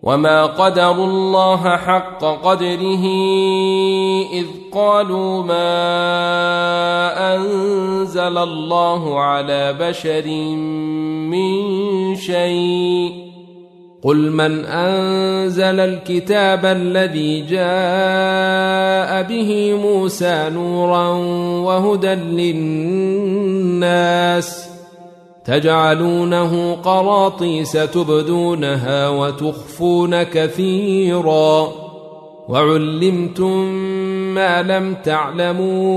وما قدروا الله حق قدره إذ قالوا ما أنزل الله على بشر من شيء قل من أنزل الكتاب الذي جاء به موسى نورا وهدى للناس تجعلونه قراطيس تبدونها وتخفون كثيرا وعلمتم ما لم تعلموا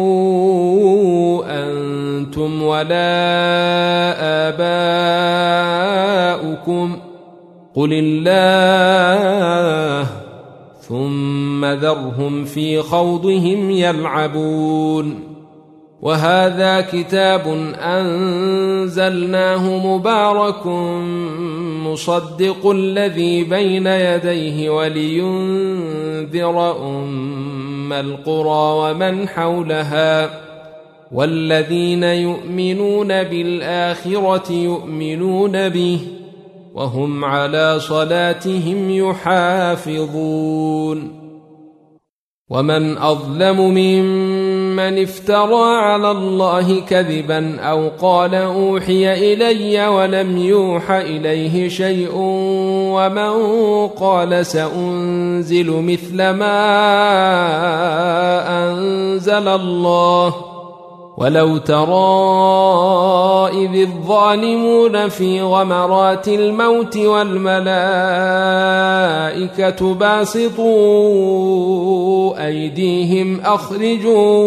أنتم ولا آباؤكم قل الله ثم ذرهم في خوضهم يلعبون وهذا كتاب أنزلناه مبارك مصدق الذي بين يديه ولينذر أم القرى ومن حولها والذين يؤمنون بالآخرة يؤمنون به وهم على صلاتهم يحافظون ومن أظلم ممن افترى على الله كذبا أو قال أوحي إلي ولم يوح إليه شيء ومن قال سأنزل مثل ما أنزل الله ولو ترى إذ الظالمون في غمرات الموت والملائكة باسطوا أيديهم أخرجوا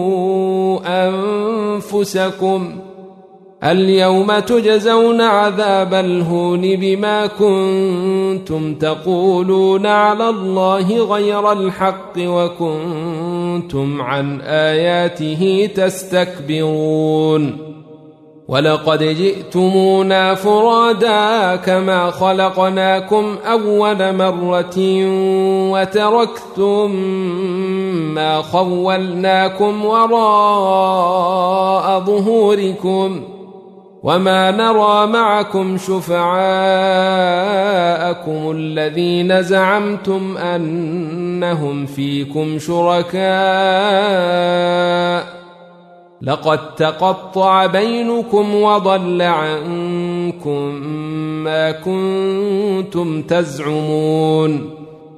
أنفسكم اليوم تجزون عذاب الهون بما كنتم تقولون على الله غير الحق وكنتم عن آياته تستكبرون ولقد جئتمونا فرادا كما خلقناكم أول مرة وتركتم ما خولناكم وراء ظهوركم وما نرى معكم شفعاءكم الذين زعمتم أنهم فيكم شركاء لقد تقطع بينكم وضل عنكم ما كنتم تزعمون